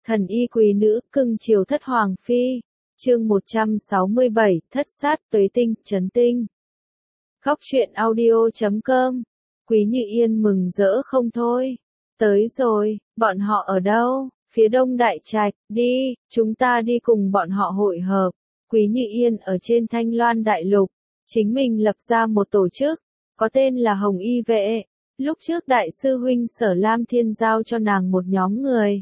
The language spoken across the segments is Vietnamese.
Thần y quý nữ, cưng chiều thất hoàng phi. Chương 167, thất sát tuế tinh, trấn tinh. Khóc chuyện audio.com. Quý Như Yên mừng rỡ không thôi. Tới rồi, bọn họ ở đâu? Phía đông đại trạch, đi, chúng ta đi cùng bọn họ hội hợp. Quý Như Yên ở trên Thanh Loan đại lục, chính mình lập ra một tổ chức, có tên là Hồng Y Vệ. Lúc trước đại sư huynh Sở Lam Thiên giao cho nàng một nhóm người.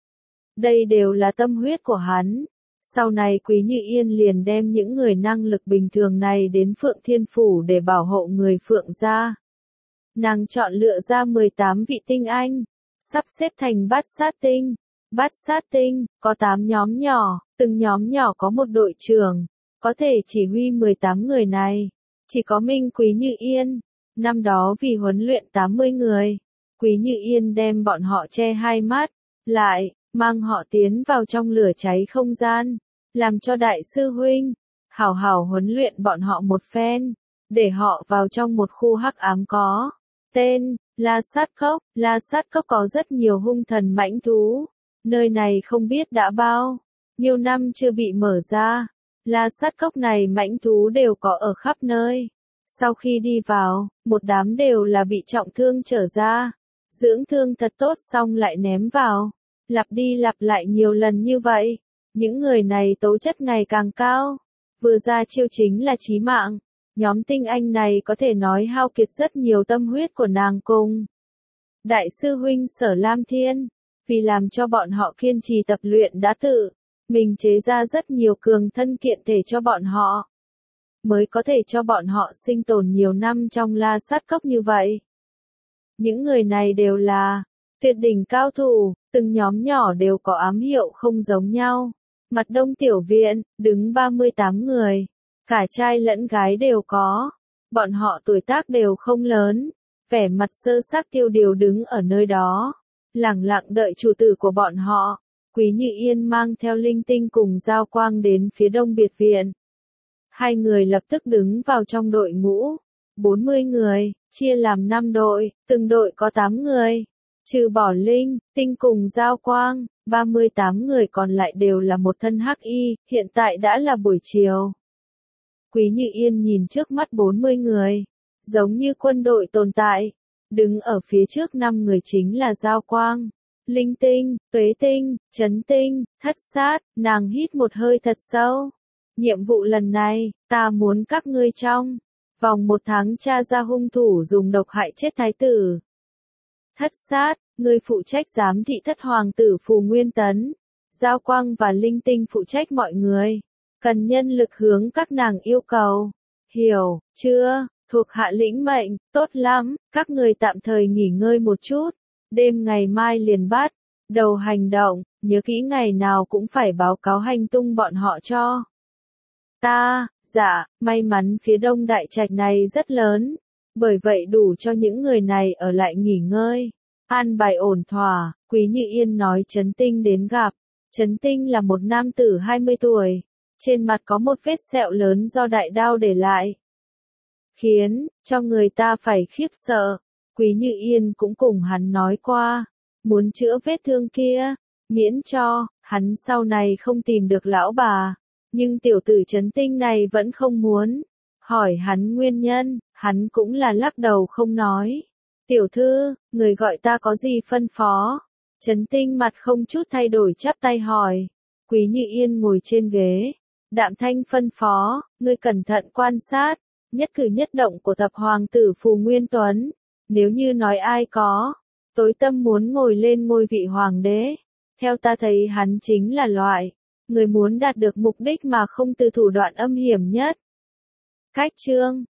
Đây đều là tâm huyết của hắn. Sau này Quý Như Yên liền đem những người năng lực bình thường này đến Phượng Thiên Phủ để bảo hộ người Phượng gia. Nàng chọn lựa ra 18 vị tinh anh, sắp xếp thành bát sát tinh. Bát sát tinh, có 8 nhóm nhỏ, từng nhóm nhỏ có một đội trưởng, có thể chỉ huy 18 người này. Chỉ có mình Quý Như Yên. Năm đó vì huấn luyện 80 người, Quý Như Yên đem bọn họ che hai mắt, lại, mang họ tiến vào trong lửa cháy không gian, làm cho đại sư huynh, hảo hảo huấn luyện bọn họ một phen, để họ vào trong một khu hắc ám có tên, La Sát Cốc. La Sát Cốc có rất nhiều hung thần mãnh thú, nơi này không biết đã bao nhiêu năm chưa bị mở ra. La Sát Cốc này mãnh thú đều có ở khắp nơi. Sau khi đi vào, một đám đều là bị trọng thương trở ra, dưỡng thương thật tốt xong lại ném vào, lặp đi lặp lại nhiều lần như vậy. Những người này tố chất ngày càng cao, vừa ra chiêu chính là chí mạng. Nhóm tinh anh này có thể nói hao kiệt rất nhiều tâm huyết của nàng cùng đại sư huynh Sở Lam Thiên, vì làm cho bọn họ kiên trì tập luyện đã tự mình chế ra rất nhiều cường thân kiện thể cho bọn họ, mới có thể cho bọn họ sinh tồn nhiều năm trong La Sát Cốc như vậy. Những người này đều là tuyệt đỉnh cao thủ, từng nhóm nhỏ đều có ám hiệu không giống nhau. Mặt đông tiểu viện, đứng 38 người, cả trai lẫn gái đều có. Bọn họ tuổi tác đều không lớn, vẻ mặt sơ xác tiêu điều đứng ở nơi đó, lẳng lặng đợi chủ tử của bọn họ. Quý Như Yên mang theo Linh Tinh cùng Giao Quang đến phía đông biệt viện. Hai người lập tức đứng vào trong đội ngũ, 40 người, chia làm 5 đội, từng đội có 8 người. Trừ bỏ Linh, Tinh cùng Giao Quang, 38 người còn lại đều là một thân hắc y, hiện tại đã là buổi chiều. Quý Như Yên nhìn trước mắt 40 người, giống như quân đội tồn tại. Đứng ở phía trước 5 người chính là Giao Quang, Linh Tinh, Tuế Tinh, Trấn Tinh, Thất Sát. Nàng hít một hơi thật sâu. Nhiệm vụ lần này, ta muốn các ngươi trong vòng 1 tháng tra ra hung thủ dùng độc hại chết thái tử. Thất Sát, ngươi phụ trách giám thị thất hoàng tử Phù Nguyên Tấn. Giao Quang và Linh Tinh phụ trách mọi người. Cần nhân lực hướng các nàng yêu cầu. Hiểu, chưa? Thuộc hạ lĩnh mệnh, tốt lắm, các người tạm thời nghỉ ngơi một chút. Đêm ngày mai liền bắt đầu hành động, nhớ kỹ ngày nào cũng phải báo cáo hành tung bọn họ cho ta. Dạ, may mắn phía đông đại trạch này rất lớn, bởi vậy đủ cho những người này ở lại nghỉ ngơi. An bài ổn thỏa, Quý Như Yên nói Trấn Tinh đến gặp. Trấn Tinh là một nam tử 20 tuổi, trên mặt có một vết sẹo lớn do đại đao để lại, khiến cho người ta phải khiếp sợ. Quý Như Yên cũng cùng hắn nói qua, muốn chữa vết thương kia, miễn cho hắn sau này không tìm được lão bà. Nhưng tiểu tử Trấn Tinh này vẫn không muốn. Hỏi hắn nguyên nhân, hắn cũng là lắc đầu không nói. Tiểu thư, người gọi ta có gì phân phó? Trấn Tinh mặt không chút thay đổi chắp tay hỏi. Quý Như Yên ngồi trên ghế, đạm thanh phân phó, ngươi cẩn thận quan sát nhất cử nhất động của thập hoàng tử Phù Nguyên Tuấn. Nếu như nói ai có tối tâm muốn ngồi lên ngôi vị hoàng đế, theo ta thấy hắn chính là loại người muốn đạt được mục đích mà không từ thủ đoạn âm hiểm nhất. Cách chương